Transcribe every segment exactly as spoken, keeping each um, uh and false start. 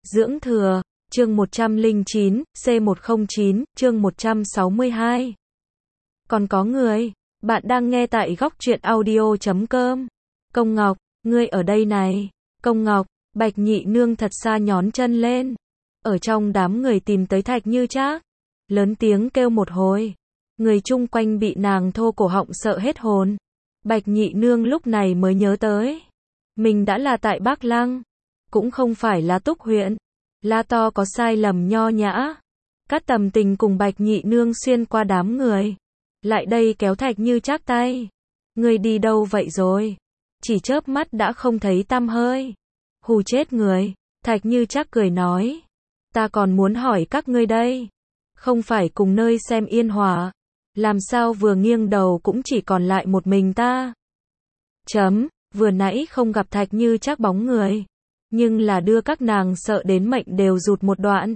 Dưỡng thừa, chương một trăm lẻ chín, C một không chín, chương một trăm sáu mươi hai. Còn có người, bạn đang nghe tại góc truyện audio chấm com. Công Ngọc, ngươi ở đây này. Công Ngọc, Bạch Nhị Nương thật xa nhón chân lên. Ở trong đám người tìm tới Thạch Như Trác. Lớn tiếng kêu một hồi. Người chung quanh bị nàng thô cổ họng sợ hết hồn. Bạch Nhị Nương lúc này mới nhớ tới. Mình đã là tại Bắc Lăng. Cũng không phải là Túc huyện. La to có sai lầm nho nhã. Cát Tầm Tình cùng Bạch Nhị Nương xuyên qua đám người. Lại đây kéo Thạch Như Trác tay. Người đi đâu vậy rồi? Chỉ chớp mắt đã không thấy tăm hơi. Hù chết người. Thạch Như Trác cười nói. Ta còn muốn hỏi các ngươi đây. Không phải cùng nơi xem yên hòa. Làm sao vừa nghiêng đầu cũng chỉ còn lại một mình ta. Chấm, vừa nãy không gặp Thạch Như Trác bóng người. Nhưng là đưa các nàng sợ đến mệnh đều rụt một đoạn.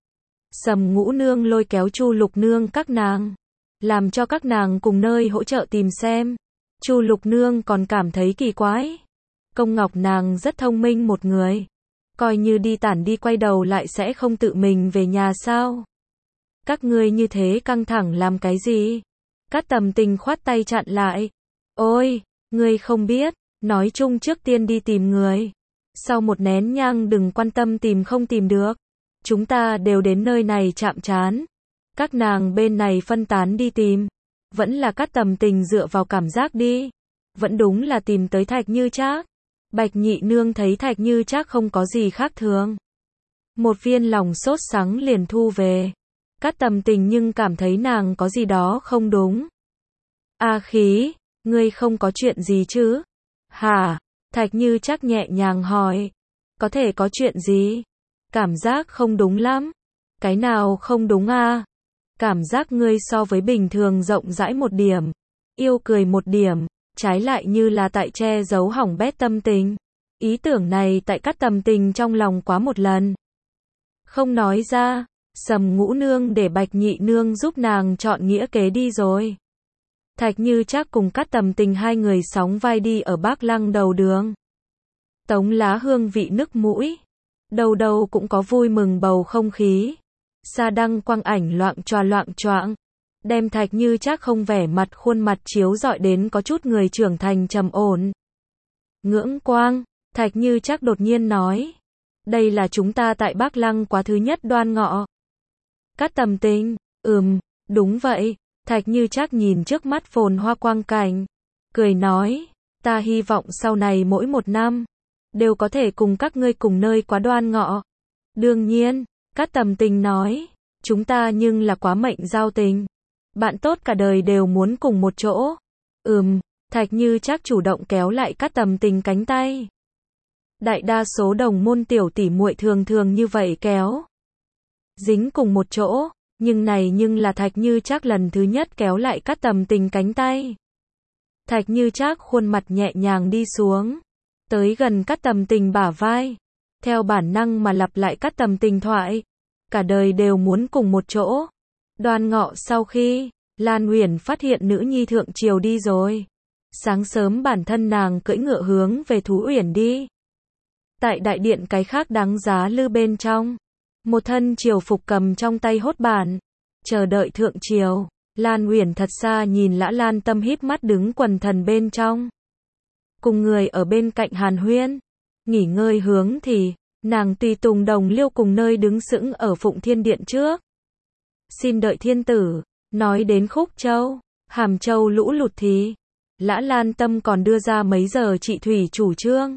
Sầm Ngũ Nương lôi kéo Chu Lục Nương các nàng. Làm cho các nàng cùng nơi hỗ trợ tìm xem. Chu Lục Nương còn cảm thấy kỳ quái. Công Ngọc nàng rất thông minh một người. Coi như đi tản đi quay đầu lại sẽ không tự mình về nhà sao. Các ngươi như thế căng thẳng làm cái gì? Cát Tầm Tình khoát tay chặn lại. Ôi, ngươi không biết, nói chung trước tiên đi tìm người. Sau một nén nhang đừng quan tâm tìm không tìm được. Chúng ta đều đến nơi này chạm trán. Các nàng bên này phân tán đi tìm. Vẫn là Cát Tầm Tình dựa vào cảm giác đi. Vẫn đúng là tìm tới Thạch Như Trác. Bạch Nhị Nương thấy Thạch Như Trác không có gì khác thường. Một viên lòng sốt sắng liền thu về. Cát Tầm Tình nhưng cảm thấy nàng có gì đó không đúng. A Khí, ngươi không có chuyện gì chứ? Hả? Thạch Như Trác nhẹ nhàng hỏi. Có thể có chuyện gì? Cảm giác không đúng lắm. Cái nào không đúng à? Cảm giác ngươi so với bình thường rộng rãi một điểm. Yêu cười một điểm. Trái lại như là tại che giấu hỏng bét tâm tình. Ý tưởng này tại Cát Tầm Tình trong lòng quá một lần. Không nói ra. Sầm Ngũ Nương để Bạch Nhị Nương giúp nàng chọn nghĩa kế đi rồi. Thạch Như Trác cùng Cát Tầm Tình hai người sóng vai đi ở Bắc Lăng đầu đường. Tống lá hương vị nức mũi. Đầu đầu cũng có vui mừng bầu không khí. Sa đăng quang ảnh loạng choạng loạng choạng. Đem Thạch Như Trác không vẻ mặt khuôn mặt chiếu rọi đến có chút người trưởng thành trầm ổn. Ngưỡng quang, Thạch Như Trác đột nhiên nói. Đây là chúng ta tại Bắc Lăng quá thứ nhất đoan ngọ. Cát Tầm Tình, ừm, đúng vậy. Thạch Như Trác nhìn trước mắt phồn hoa quang cảnh. Cười nói, ta hy vọng sau này mỗi một năm, đều có thể cùng các ngươi cùng nơi quá đoan ngọ. Đương nhiên, Cát Tầm Tình nói, chúng ta nhưng là quá mệnh giao tình. Bạn tốt cả đời đều muốn cùng một chỗ. Ừm, Thạch Như Trác chủ động kéo lại Cát Tầm Tình cánh tay. Đại đa số đồng môn tiểu tỷ muội thường thường như vậy kéo. Dính cùng một chỗ, nhưng này nhưng là Thạch Như Trác lần thứ nhất kéo lại Cát Tầm Tình cánh tay. Thạch Như Trác khuôn mặt nhẹ nhàng đi xuống, tới gần Cát Tầm Tình bả vai, theo bản năng mà lặp lại Cát Tầm Tình thoại, cả đời đều muốn cùng một chỗ. Đoan ngọ sau khi Lan Uyển phát hiện nữ nhi thượng triều đi rồi, sáng sớm bản thân nàng cưỡi ngựa hướng về Thú Uyển đi. Tại đại điện cái khác đáng giá lư bên trong, một thân triều phục cầm trong tay hốt bản, chờ đợi thượng triều. Lan Uyển thật xa nhìn Lã Lan Tâm híp mắt đứng quần thần bên trong, cùng người ở bên cạnh hàn huyên, nghỉ ngơi hướng thì, nàng tùy tùng Đồng Liêu cùng nơi đứng sững ở Phụng Thiên Điện trước. Xin đợi thiên tử, nói đến Khúc Châu, Hàm Châu lũ lụt thì, Lã Lan Tâm còn đưa ra mấy giờ trị thủy chủ trương.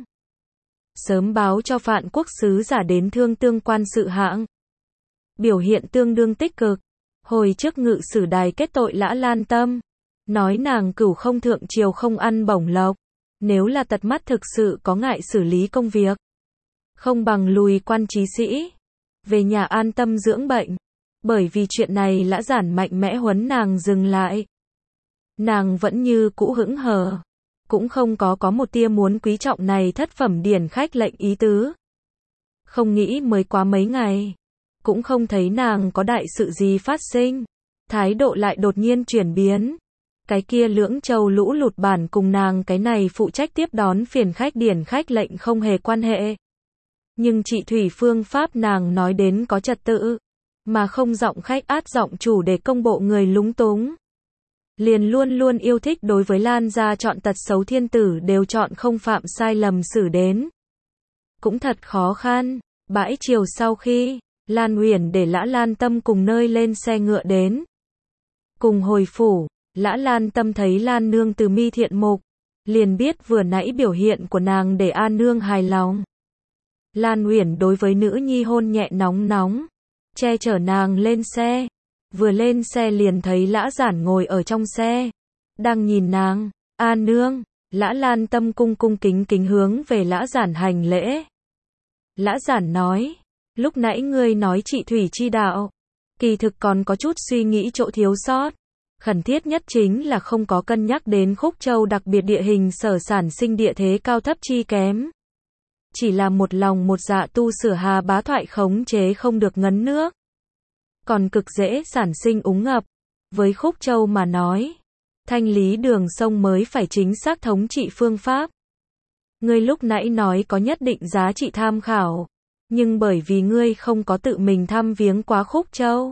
Sớm báo cho Phạn Quốc sứ giả đến thương tương quan sự hạng. Biểu hiện tương đương tích cực. Hồi trước ngự sử đài kết tội Lã Lan Tâm. Nói nàng cửu không thượng triều không ăn bổng lộc. Nếu là tật mắt thực sự có ngại xử lý công việc. Không bằng lùi quan trí sĩ. Về nhà an tâm dưỡng bệnh. Bởi vì chuyện này Lã Giản mạnh mẽ huấn nàng dừng lại. Nàng vẫn như cũ hững hờ. Cũng không có có một tia muốn quý trọng này thất phẩm điển khách lệnh ý tứ. Không nghĩ mới quá mấy ngày. Cũng không thấy nàng có đại sự gì phát sinh. Thái độ lại đột nhiên chuyển biến. Cái kia Lưỡng Châu lũ lụt bản cùng nàng cái này phụ trách tiếp đón phiền khách điển khách lệnh không hề quan hệ. Nhưng chị Thủy phương pháp nàng nói đến có trật tự, mà không giọng khách át giọng chủ để công bộ người lúng túng. Liền luôn luôn yêu thích đối với Lan gia chọn tật xấu thiên tử đều chọn không phạm sai lầm xử đến. Cũng thật khó khăn, bãi chiều sau khi, Lan Uyển để Lã Lan Tâm cùng nơi lên xe ngựa đến. Cùng hồi phủ, Lã Lan Tâm thấy Lan Nương từ mi thiện mục, liền biết vừa nãy biểu hiện của nàng để An Nương hài lòng. Lan Uyển đối với nữ nhi hôn nhẹ nóng nóng, che chở nàng lên xe. Vừa lên xe liền thấy Lã Giản ngồi ở trong xe, đang nhìn nàng. An Nương, Lã Lan Tâm cung cung kính kính hướng về Lã Giản hành lễ. Lã Giản nói, lúc nãy ngươi nói chị Thủy chi đạo, kỳ thực còn có chút suy nghĩ chỗ thiếu sót. Khẩn thiết nhất chính là không có cân nhắc đến Khúc Châu đặc biệt địa hình sở sản sinh địa thế cao thấp chi kém. Chỉ là một lòng một dạ tu sửa Hà Bá thoại khống chế không được ngấn nước. Còn cực dễ sản sinh úng ngập. Với Khúc Châu mà nói, thanh lý đường sông mới phải chính xác thống trị phương pháp. Ngươi lúc nãy nói có nhất định giá trị tham khảo, nhưng bởi vì ngươi không có tự mình thăm viếng quá Khúc Châu.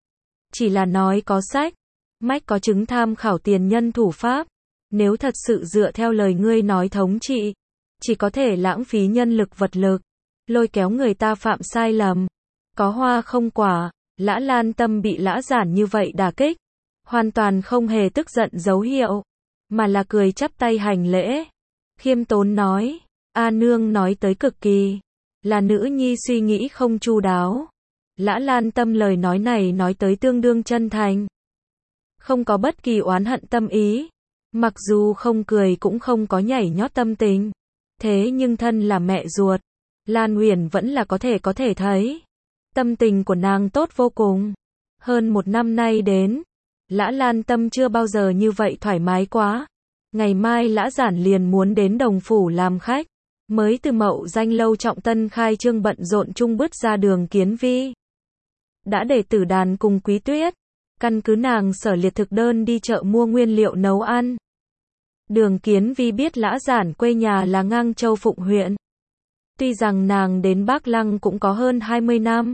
Chỉ là nói có sách, mách có chứng tham khảo tiền nhân thủ pháp. Nếu thật sự dựa theo lời ngươi nói thống trị, chỉ có thể lãng phí nhân lực vật lực, lôi kéo người ta phạm sai lầm. Có hoa không quả. Lã Lan Tâm bị Lã Giản như vậy đả kích, hoàn toàn không hề tức giận dấu hiệu, mà là cười chắp tay hành lễ. Khiêm tốn nói, A Nương nói tới cực kỳ, là nữ nhi suy nghĩ không chu đáo. Lã Lan Tâm lời nói này nói tới tương đương chân thành, không có bất kỳ oán hận tâm ý, mặc dù không cười cũng không có nhảy nhót tâm tình. Thế nhưng thân là mẹ ruột, Lan Uyển vẫn là có thể có thể thấy. Tâm tình của nàng tốt vô cùng. Hơn một năm nay đến, Lã Lan Tâm chưa bao giờ như vậy thoải mái quá. Ngày mai Lã Giản liền muốn đến Đồng Phủ làm khách. Mới từ Mậu Danh lâu trọng tân khai trương bận rộn chung bước ra Đường Kiến Vi. Đã để Tử Đàn cùng Quý Tuyết, căn cứ nàng sở liệt thực đơn đi chợ mua nguyên liệu nấu ăn. Đường Kiến Vi biết Lã Giản quê nhà là Ngang Châu Phụng huyện. Tuy rằng nàng đến Bắc Lăng cũng có hơn hai mươi năm,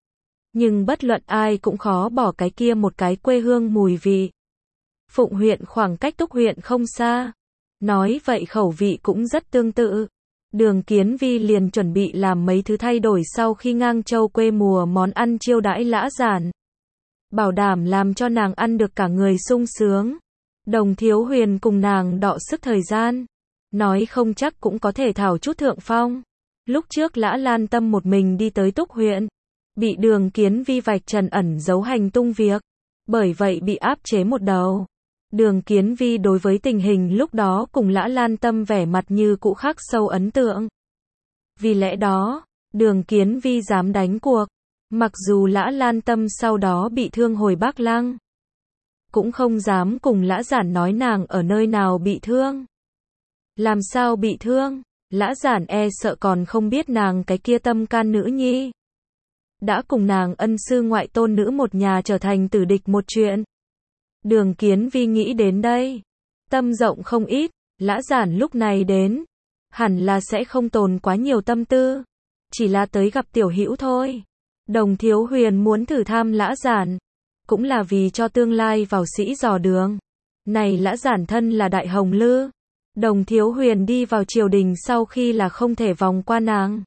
nhưng bất luận ai cũng khó bỏ cái kia một cái quê hương mùi vị. Phụng huyện khoảng cách Túc huyện không xa, nói vậy khẩu vị cũng rất tương tự. Đường Kiến Vi liền chuẩn bị làm mấy thứ thay đổi sau khi Ngang Châu quê mùa món ăn chiêu đãi Lã Giản, bảo đảm làm cho nàng ăn được cả người sung sướng. Đồng Thiếu Huyền cùng nàng đọ sức thời gian, nói không chắc cũng có thể thảo chút thượng phong. Lúc trước Lã Lan Tâm một mình đi tới Túc huyện, bị Đường Kiến Vi vạch trần ẩn giấu hành tung việc, bởi vậy bị áp chế một đầu. Đường Kiến Vi đối với tình hình lúc đó cùng Lã Lan Tâm vẻ mặt như cũ khắc sâu ấn tượng. Vì lẽ đó, Đường Kiến Vi dám đánh cuộc, mặc dù Lã Lan Tâm sau đó bị thương hồi Bắc Lăng, cũng không dám cùng Lã Giản nói nàng ở nơi nào bị thương. Làm sao bị thương? Lã Giản e sợ còn không biết nàng cái kia tâm can nữ nhi đã cùng nàng ân sư ngoại tôn nữ một nhà trở thành tử địch một chuyện. Đường Kiến Vi nghĩ đến đây, tâm rộng không ít. Lã Giản lúc này đến, hẳn là sẽ không tồn quá nhiều tâm tư, chỉ là tới gặp tiểu hữu thôi. Đồng Thiếu Huyền muốn thử thăm Lã Giản, cũng là vì cho tương lai vào sĩ dò đường. Này Lã Giản thân là đại hồng lư, Đồng Thiếu Huyền đi vào triều đình sau khi là không thể vòng qua nàng.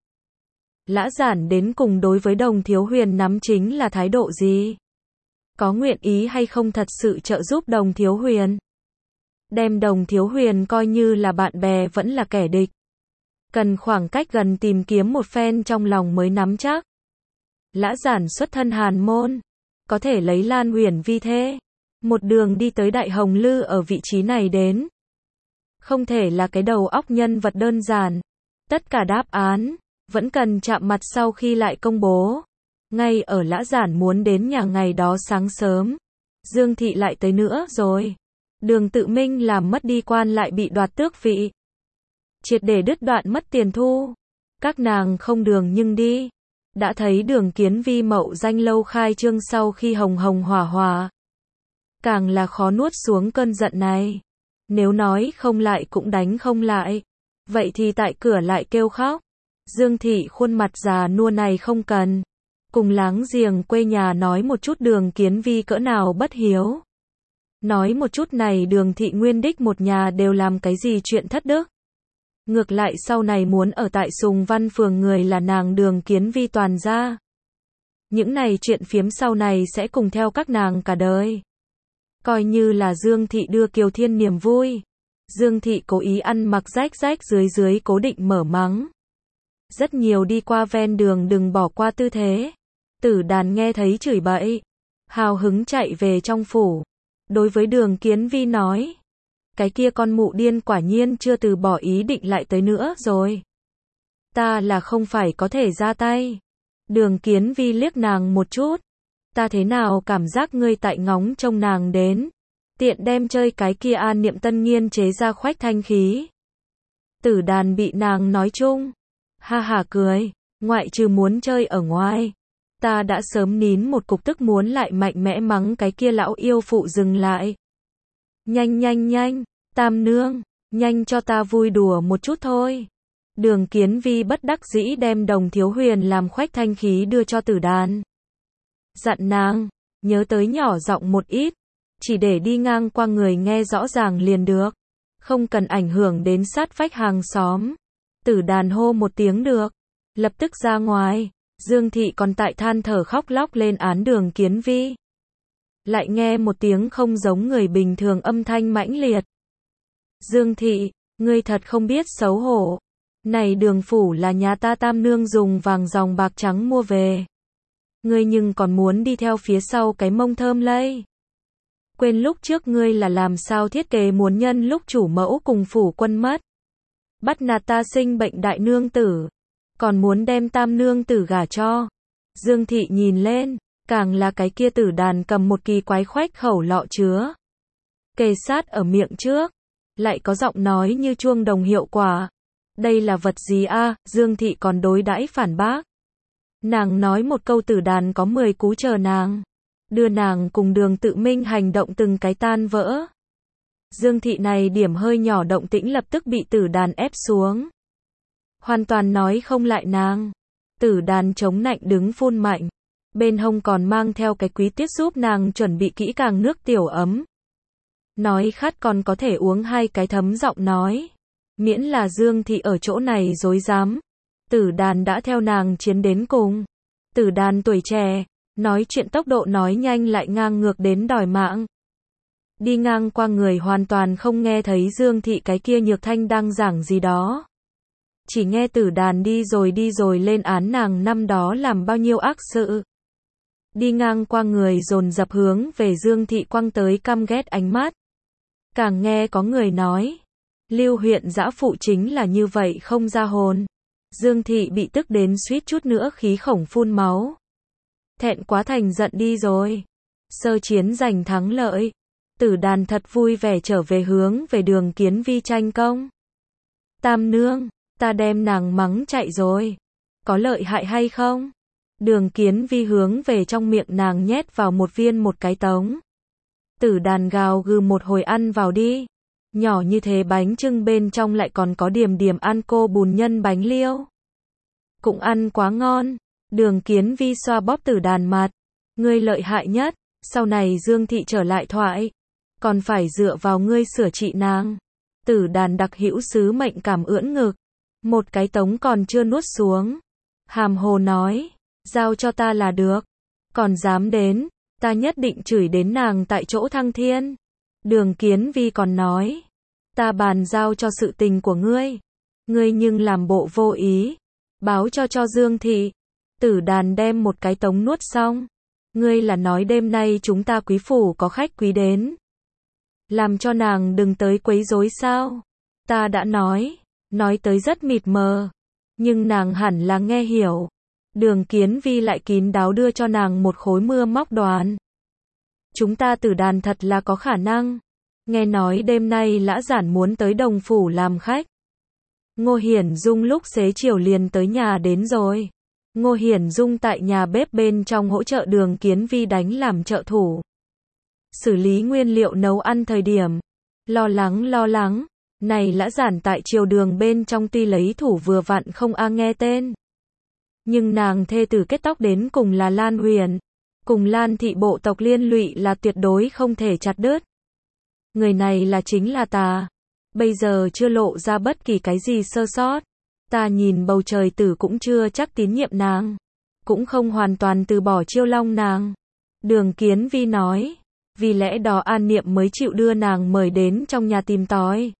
Lã Giản đến cùng đối với Đồng Thiếu Huyền nắm chính là thái độ gì? Có nguyện ý hay không thật sự trợ giúp Đồng Thiếu Huyền? Đem Đồng Thiếu Huyền coi như là bạn bè vẫn là kẻ địch? Cần khoảng cách gần tìm kiếm một phen trong lòng mới nắm chắc. Lã Giản xuất thân hàn môn, có thể lấy Lan Uyển vi thế, một đường đi tới Đại Hồng Lư ở vị trí này đến. Không thể là cái đầu óc nhân vật đơn giản. Tất cả đáp án vẫn cần chạm mặt sau khi lại công bố. Ngay ở Lã Giản muốn đến nhà ngày đó sáng sớm, Dương Thị lại tới nữa rồi. Đường Tự Minh làm mất đi quan lại bị đoạt tước vị, triệt để đứt đoạn mất tiền thu. Các nàng không đường nhưng đi. Đã thấy Đường Kiến Vi Mậu Danh lâu khai trương sau khi hồng hồng hỏa hỏa, càng là khó nuốt xuống cơn giận này. Nếu nói không lại cũng đánh không lại, vậy thì tại cửa lại kêu khóc. Dương Thị khuôn mặt già nua này không cần. Cùng láng giềng quê nhà nói một chút Đường Kiến Vi cỡ nào bất hiếu. Nói một chút này Đường Thị Nguyên Đích một nhà đều làm cái gì chuyện thất đức. Ngược lại sau này muốn ở tại Sùng Văn Phường người là nàng Đường Kiến Vi toàn gia. Những này chuyện phiếm sau này sẽ cùng theo các nàng cả đời. Coi như là Dương Thị đưa Kiều Thiên niềm vui. Dương Thị cố ý ăn mặc rách rách dưới dưới cố định mở mắng. Rất nhiều đi qua ven đường đừng bỏ qua tư thế. Tử Đàn nghe thấy chửi bậy. Hào hứng chạy về trong phủ. Đối với Đường Kiến Vi nói. Cái kia con mụ điên quả nhiên chưa từ bỏ ý định lại tới nữa rồi. Ta là không phải có thể ra tay. Đường Kiến Vi liếc nàng một chút. Ta thế nào cảm giác ngươi tại ngóng trông nàng đến. Tiện đem chơi cái kia An Niệm Tân nghiên chế ra khoách thanh khí. Tử Đàn bị nàng nói chung. Ha ha cười. Ngoại trừ muốn chơi ở ngoài. Ta đã sớm nín một cục tức muốn lại mạnh mẽ mắng cái kia lão yêu phụ dừng lại. Nhanh nhanh nhanh. Tam nương. Nhanh cho ta vui đùa một chút thôi. Đường Kiến Vi bất đắc dĩ đem Đồng Thiếu Huyền làm khoách thanh khí đưa cho Tử Đàn. Dặn nàng. Nhớ tới nhỏ giọng một ít. Chỉ để đi ngang qua người nghe rõ ràng liền được. Không cần ảnh hưởng đến sát vách hàng xóm. Tử Đàn hô một tiếng được. Lập tức ra ngoài. Dương Thị còn tại than thở khóc lóc lên án Đường Kiến Vi. Lại nghe một tiếng không giống người bình thường âm thanh mãnh liệt. Dương Thị, ngươi thật không biết xấu hổ. Này Đường phủ là nhà ta Tam nương dùng vàng dòng bạc trắng mua về. Ngươi nhưng còn muốn đi theo phía sau cái mông thơm lây. Quên lúc trước ngươi là làm sao thiết kế muốn nhân lúc chủ mẫu cùng phủ quân mất. Bắt nạt ta sinh bệnh đại nương tử. Còn muốn đem Tam nương tử gả cho. Dương Thị nhìn lên, càng là cái kia Tử Đàn cầm một kỳ quái khoách khẩu lọ chứa. Kề sát ở miệng trước. Lại có giọng nói như chuông đồng hiệu quả. Đây là vật gì a? À? Dương Thị còn đối đãi phản bác. Nàng nói một câu Tử Đàn có mười cú chờ nàng. Đưa nàng cùng Đường Tự Minh hành động từng cái tan vỡ. Dương Thị này điểm hơi nhỏ động tĩnh lập tức bị Tử Đàn ép xuống. Hoàn toàn nói không lại nàng. Tử Đàn chống nạnh đứng phun mạnh. Bên hông còn mang theo cái quý tiết giúp nàng chuẩn bị kỹ càng nước tiểu ấm. Nói khát còn có thể uống hai cái thấm giọng nói. Miễn là Dương Thị ở chỗ này dối dám. Tử Đàn đã theo nàng chiến đến cùng. Tử Đàn tuổi trẻ, nói chuyện tốc độ nói nhanh lại ngang ngược đến đòi mạng. Đi ngang qua người hoàn toàn không nghe thấy Dương Thị cái kia nhược thanh đang giảng gì đó. Chỉ nghe Tử Đàn đi rồi đi rồi lên án nàng năm đó làm bao nhiêu ác sự. Đi ngang qua người dồn dập hướng về Dương Thị quăng tới căm ghét ánh mắt. Càng nghe có người nói. Lưu huyện dã phụ chính là như vậy không ra hồn. Dương Thị bị tức đến suýt chút nữa khí khổng phun máu. Thẹn quá thành giận đi rồi. Sơ chiến giành thắng lợi. Tử Đàn thật vui vẻ trở về hướng về Đường Kiến Vi tranh công. Tam nương, ta đem nàng mắng chạy rồi. Có lợi hại hay không? Đường Kiến Vi hướng về trong miệng nàng nhét vào một viên một cái tống. Tử Đàn gào gừ một hồi ăn vào đi. Nhỏ như thế bánh trưng bên trong lại còn có điểm điểm ăn cô bùn nhân bánh liêu. Cũng ăn quá ngon. Đường Kiến Vi xoa bóp Tử Đàn mặt. Ngươi lợi hại nhất. Sau này Dương Thị trở lại thoại. Còn phải dựa vào ngươi sửa trị nàng. Tử Đàn đặc hữu sứ mệnh cảm ưỡn ngực. Một cái tống còn chưa nuốt xuống. Hàm hồ nói. Giao cho ta là được. Còn dám đến. Ta nhất định chửi đến nàng tại chỗ thăng thiên. Đường Kiến Vi còn nói. Ta bàn giao cho sự tình của ngươi. Ngươi nhưng làm bộ vô ý. Báo cho cho Dương Thị. Tử Đàn đem một cái tống nuốt xong. Ngươi là nói đêm nay chúng ta quý phủ có khách quý đến. Làm cho nàng đừng tới quấy rối sao. Ta đã nói. Nói tới rất mịt mờ. Nhưng nàng hẳn là nghe hiểu. Đường Kiến Vi lại kín đáo đưa cho nàng một khối mưa móc đoàn. Chúng ta Tử Đàn thật là có khả năng. Nghe nói đêm nay Lã Giản muốn tới Đồng phủ làm khách. Ngô Hiển Dung lúc xế chiều liền tới nhà đến rồi. Ngô Hiển Dung tại nhà bếp bên trong hỗ trợ Đường Kiến Vi đánh làm trợ thủ. Xử lý nguyên liệu nấu ăn thời điểm. Lo lắng lo lắng. Này lã giản tại triều đường bên trong tuy lấy thủ vừa vặn không a nghe tên. Nhưng nàng thê tử kết tóc đến cùng là Lan Huyền. Cùng Lan thị bộ tộc liên lụy là tuyệt đối không thể chặt đứt. Người này là chính là ta. Bây giờ chưa lộ ra bất kỳ cái gì sơ sót. Ta nhìn bầu trời tử cũng chưa chắc tín nhiệm nàng. Cũng không hoàn toàn từ bỏ chiêu long nàng. Đường Kiến Vi nói. Vì lẽ đó An Niệm mới chịu đưa nàng mời đến trong nhà tìm tòi.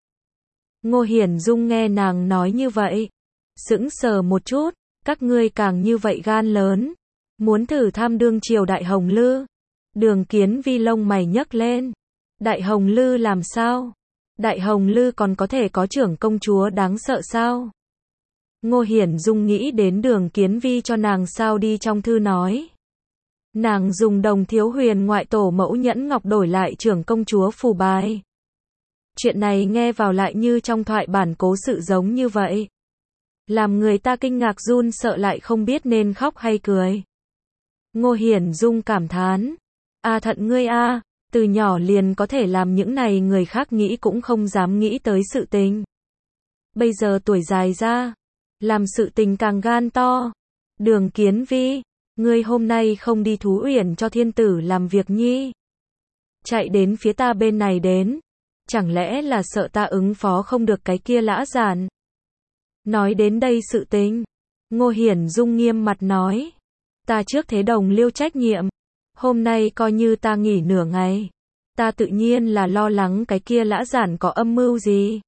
Ngô Hiển Dung nghe nàng nói như vậy. Sững sờ một chút. Các ngươi càng như vậy gan lớn. Muốn thử tham đương triều Đại Hồng Lư. Đường Kiến Vi lông mày nhấc lên. Đại Hồng Lư làm sao? Đại Hồng Lư còn có thể có trưởng công chúa đáng sợ sao? Ngô Hiển Dung nghĩ đến Đường Kiến Vi cho nàng sao đi trong thư nói. Nàng dùng Đồng Thiếu Huyền ngoại tổ mẫu nhẫn ngọc đổi lại trưởng công chúa phù bài. Chuyện này nghe vào lại như trong thoại bản cố sự giống như vậy. Làm người ta kinh ngạc run sợ lại không biết nên khóc hay cười. Ngô Hiển Dung cảm thán. A Thận ngươi a, từ nhỏ liền có thể làm những này người khác nghĩ cũng không dám nghĩ tới sự tình. Bây giờ tuổi dài ra, làm sự tình càng gan to. Đường Kiến Vi, ngươi hôm nay không đi thú uyển cho thiên tử làm việc nhi. Chạy đến phía ta bên này đến. Chẳng lẽ là sợ ta ứng phó không được cái kia lã giản? Nói đến đây sự tình. Ngô Hiển Dung nghiêm mặt nói. Ta trước thế đồng liêu trách nhiệm. Hôm nay coi như ta nghỉ nửa ngày. Ta tự nhiên là lo lắng cái kia lã giản có âm mưu gì.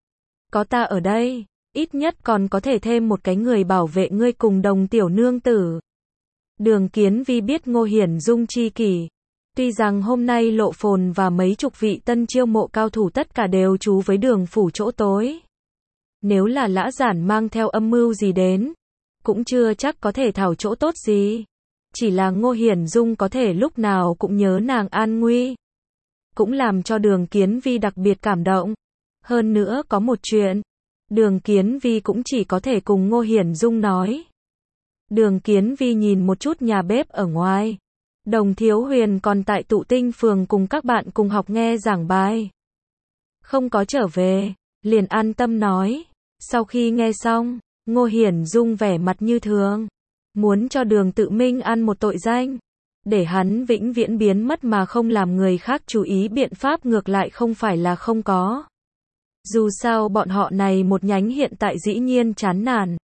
Có ta ở đây, ít nhất còn có thể thêm một cái người bảo vệ ngươi cùng Đồng tiểu nương tử. Đường Kiến Vi biết Ngô Hiển Dung chi kỷ. Tuy rằng hôm nay Lộ Phồn và mấy chục vị tân chiêu mộ cao thủ tất cả đều trú với Đường phủ chỗ tối. Nếu là lã giản mang theo âm mưu gì đến, cũng chưa chắc có thể thảo chỗ tốt gì. Chỉ là Ngô Hiển Dung có thể lúc nào cũng nhớ nàng an nguy. Cũng làm cho Đường Kiến Vi đặc biệt cảm động. Hơn nữa có một chuyện, Đường Kiến Vi cũng chỉ có thể cùng Ngô Hiển Dung nói. Đường Kiến Vi nhìn một chút nhà bếp ở ngoài. Đồng Thiếu Huyền còn tại Tụ Tinh phường cùng các bạn cùng học nghe giảng bài. Không có trở về, liền an tâm nói. Sau khi nghe xong, Ngô Hiển Dung vẻ mặt như thường. Muốn cho Đường Tự Minh ăn một tội danh. Để hắn vĩnh viễn biến mất mà không làm người khác chú ý biện pháp ngược lại không phải là không có. Dù sao bọn họ này một nhánh hiện tại dĩ nhiên chán nản.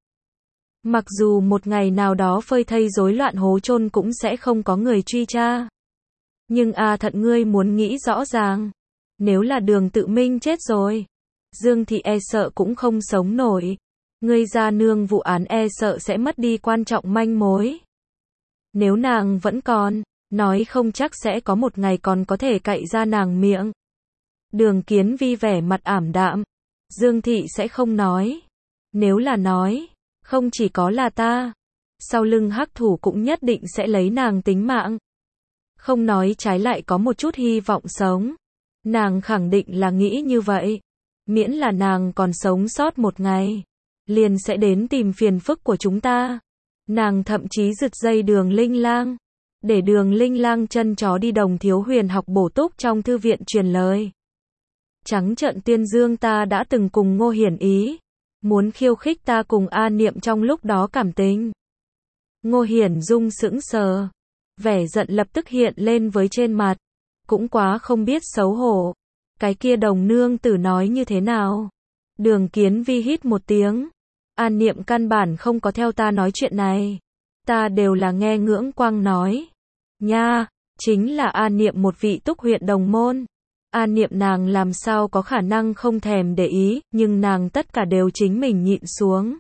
Mặc dù một ngày nào đó phơi thây rối loạn hố chôn cũng sẽ không có người truy tra. Nhưng A Thận ngươi muốn nghĩ rõ ràng. Nếu là Đường Tự Minh chết rồi, Dương Thị e sợ cũng không sống nổi. Ngươi ra nương vụ án e sợ sẽ mất đi quan trọng manh mối. Nếu nàng vẫn còn, nói không chắc sẽ có một ngày còn có thể cậy ra nàng miệng. Đường Kiến Vi vẻ mặt ảm đạm. Dương Thị sẽ không nói. Nếu là nói, không chỉ có là ta. Sau lưng hắc thủ cũng nhất định sẽ lấy nàng tính mạng. Không nói trái lại có một chút hy vọng sống. Nàng khẳng định là nghĩ như vậy. Miễn là nàng còn sống sót một ngày, liền sẽ đến tìm phiền phức của chúng ta. Nàng thậm chí giật dây Đường Linh Lang. Để Đường Linh Lang chân chó đi Đồng Thiếu Huyền học bổ túc trong thư viện truyền lời. Trắng trợn tuyên dương ta đã từng cùng Ngô Hiển Ý. Muốn khiêu khích ta cùng A Niệm trong lúc đó cảm tình. Ngô Hiển Dung sững sờ. Vẻ giận lập tức hiện lên với trên mặt. Cũng quá không biết xấu hổ. Cái kia Đồng nương tử nói như thế nào? Đường Kiến Vi hít một tiếng. An Niệm căn bản không có theo ta nói chuyện này. Ta đều là nghe Ngưỡng Quang nói. Nha, chính là An Niệm một vị túc huyện đồng môn. An Niệm nàng làm sao có khả năng không thèm để ý, nhưng nàng tất cả đều chính mình nhịn xuống.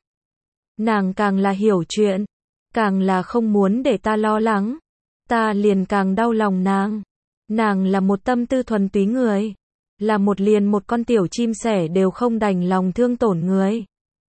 Nàng càng là hiểu chuyện, càng là không muốn để ta lo lắng. Ta liền càng đau lòng nàng. Nàng là một tâm tư thuần túy người. Là một liền một con tiểu chim sẻ đều không đành lòng thương tổn người.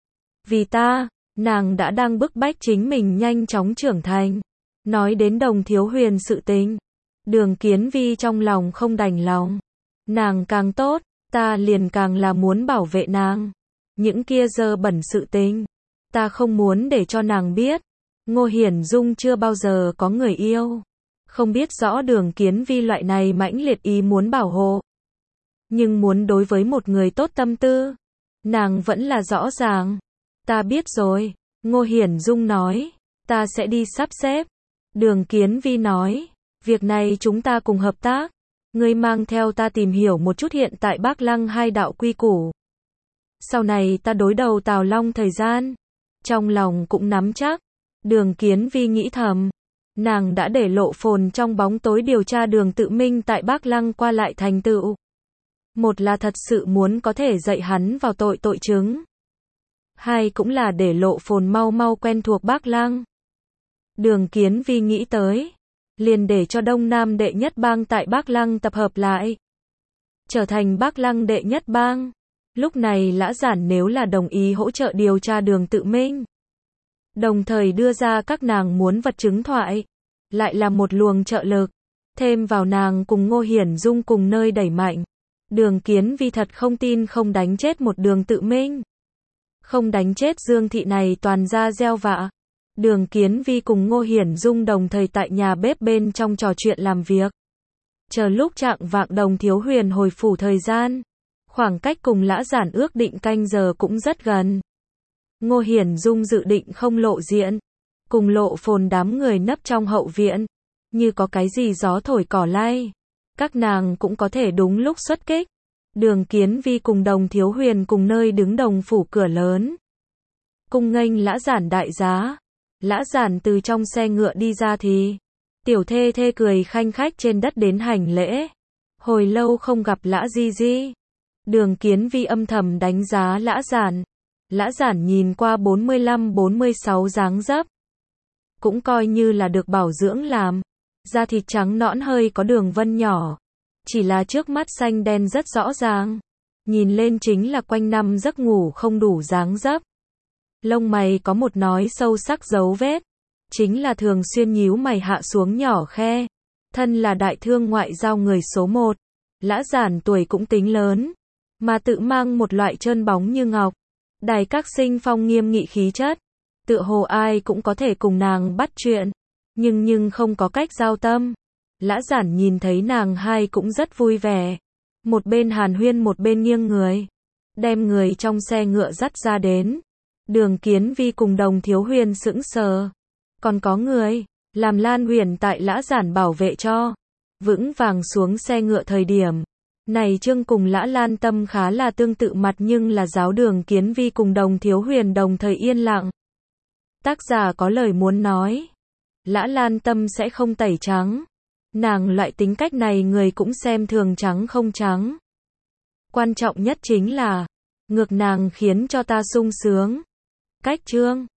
Vì ta, nàng đã đang bức bách chính mình nhanh chóng trưởng thành. Nói đến Đồng Thiếu Huyền sự tình, Đường Kiến Vi trong lòng không đành lòng. Nàng càng tốt, ta liền càng là muốn bảo vệ nàng. Những kia dơ bẩn sự tình, ta không muốn để cho nàng biết. Ngô Hiển Dung chưa bao giờ có người yêu. Không biết rõ Đường Kiến Vi loại này mãnh liệt ý muốn bảo hộ. Nhưng muốn đối với một người tốt tâm tư, Nàng vẫn là rõ ràng. Ta biết rồi. Ngô Hiển Dung nói. Ta sẽ đi sắp xếp. Đường Kiến Vi nói. Việc này chúng ta cùng hợp tác. Ngươi mang theo ta tìm hiểu một chút hiện tại Bác Lăng hai đạo quy củ. Sau này ta đối đầu Tào Long thời gian. Trong lòng cũng nắm chắc. Đường Kiến Vi nghĩ thầm. Nàng đã để Lộ Phồn trong bóng tối điều tra Đường Tự Minh tại Bác Lăng qua lại thành tựu. Một là thật sự muốn có thể dạy hắn vào tội tội chứng. Hai cũng là để Lộ Phồn mau mau quen thuộc Bác Lăng. Đường Kiến Vi nghĩ tới. Liền để cho Đông Nam đệ nhất bang tại Bác Lăng tập hợp lại. Trở thành Bác Lăng đệ nhất bang. Lúc này Lã Giản nếu là đồng ý hỗ trợ điều tra Đường Tự Minh. Đồng thời đưa ra các nàng muốn vật chứng thoại. Lại là một luồng trợ lực. Thêm vào nàng cùng Ngô Hiển Dung cùng nơi đẩy mạnh. Đường Kiến Vi thật không tin không đánh chết một Đường Tự Minh. Không đánh chết Dương Thị này toàn ra gieo vạ. Đường Kiến Vi cùng Ngô Hiển Dung đồng thời tại nhà bếp bên trong trò chuyện làm việc. Chờ lúc trạng vạng Đồng Thiếu Huyền hồi phủ thời gian. Khoảng cách cùng Lã Giản ước định canh giờ cũng rất gần. Ngô Hiển Dung dự định không lộ diện. Cùng Lộ Phồn đám người nấp trong hậu viện. Như có cái gì gió thổi cỏ lay. Các nàng cũng có thể đúng lúc xuất kích. Đường Kiến Vi cùng Đồng Thiếu Huyền cùng nơi đứng Đồng phủ cửa lớn. Cung nghênh Lã Giản đại giá. Lã Giản từ trong xe ngựa đi ra thì. Tiểu thê thê cười khanh khách trên đất đến hành lễ. Hồi lâu không gặp Lã Di Di. Đường Kiến Vi âm thầm đánh giá Lã Giản. Lã Giản nhìn qua bốn mươi lăm bốn mươi sáu dáng dấp. Cũng coi như là được bảo dưỡng làm. Da thịt trắng nõn hơi có đường vân nhỏ. Chỉ là trước mắt xanh đen rất rõ ràng. Nhìn lên chính là quanh năm giấc ngủ không đủ dáng dấp. Lông mày có một nói sâu sắc dấu vết. Chính là thường xuyên nhíu mày hạ xuống nhỏ khe. Thân là đại thương ngoại giao người số một. Lã Giản tuổi cũng tính lớn. Mà tự mang một loại trơn bóng như ngọc. Đài các sinh phong nghiêm nghị khí chất. Tựa hồ ai cũng có thể cùng nàng bắt chuyện. Nhưng nhưng không có cách giao tâm. Lã Giản nhìn thấy nàng hai cũng rất vui vẻ. Một bên hàn huyên một bên nghiêng người. Đem người trong xe ngựa dắt ra đến. Đường Kiến Vi cùng Đồng Thiếu Huyền sững sờ. Còn có người. Làm Lan Huyền tại Lã Giản bảo vệ cho. Vững vàng xuống xe ngựa thời điểm. Này Trương cùng Lã Lan Tâm khá là tương tự mặt nhưng là giáo Đường Kiến Vi cùng Đồng Thiếu Huyền đồng thời yên lặng. Tác giả có lời muốn nói. Lã Lan Tâm sẽ không tẩy trắng. Nàng loại tính cách này người cũng xem thường trắng không trắng. Quan trọng nhất chính là. Ngược nàng khiến cho ta sung sướng. Cách Trương.